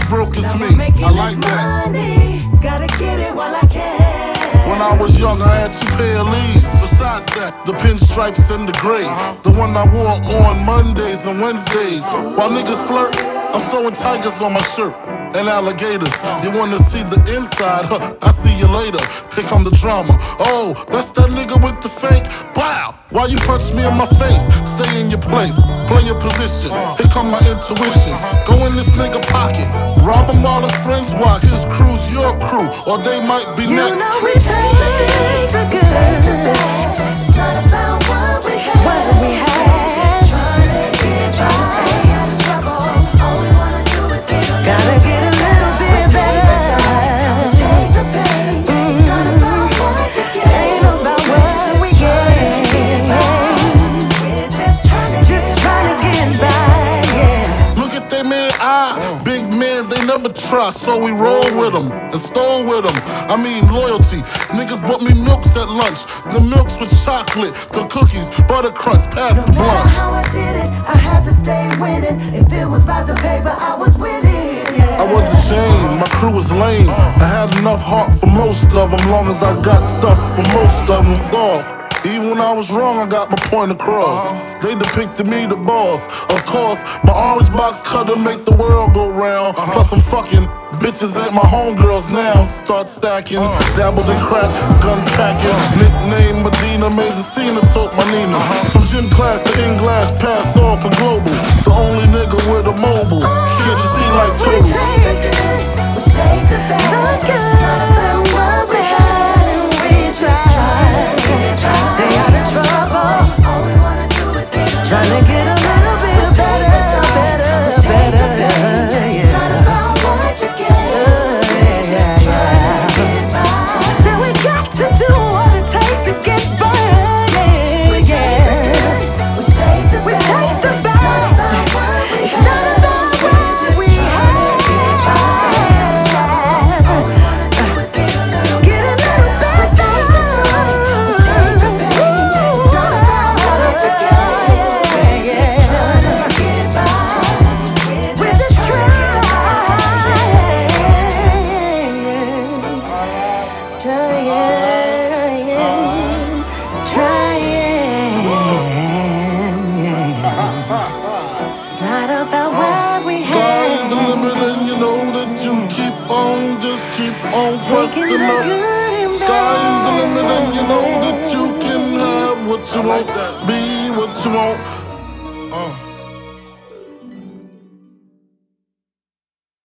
broke as me. I like that. Money, gotta get it while I can. When I was young, I had 2 pair of Lees. Besides that, the pinstripes and the gray. The one I wore on Mondays and Wednesdays. While niggas flirt, I'm sewing tigers on my shirt and alligators. You wanna see the inside? Huh, I see you later. Here come the drama. Oh, that's that nigga with the fake. Wow, why you punch me in my face? Stay in your place, play your position. Here come my intuition. Go in this nigga pocket, rob him while his friends watch. Just cruise your crew, or they might be You next. know we take the good, take the bad. It's not about what we have. What we have. Just trying to stay out of trouble. All we wanna do is get a gotta get a little bit better. Take the pain. It's not about what you get. Ain't about what we get. We're just trying to get by. Yeah. Look at that man, big man, they never try. So we roll with them and stole with them. I mean loyalty. Niggas bought me milks at lunch. The milks was chocolate, the cookies, butter crunch, past the No matter blunt. how I did it, I had to stay winning. If it was about the paper, I was with it. Yeah. I was ashamed, my crew was lame. I had enough heart for most of them, long as I got stuff for most of them soft. Even when I was wrong, I got my point across. They depicted me the boss. Of course, my orange box cutter make the world go round. Plus I'm fucking bitches ain't my homegirls now. Start stacking, dabbled in crack, gun packing. Nickname Medina, made the scenes, told my Nina. From gym class to in-glass, pass off and global. The only nigga with a mobile. Can't you see like We total? take the good, we take the bad. It's not about what we had, and we just try to stay out of trouble. All we wanna do is trying to get a little bit better. It's not about what you get. We're just trying to get by. So we got to do what it takes to get by. We take the good, we take the bad. It's not about what we have. All we wanna do is get a little better. Take the pain. It's not about what you get. We're just trying to get by. We're just trying. It's not about what we Sky is the have. limit and you know that you keep on, just keep on Taking pressing the up. good and Sky is the limit and you know bad. that you can have what you want, be what you want.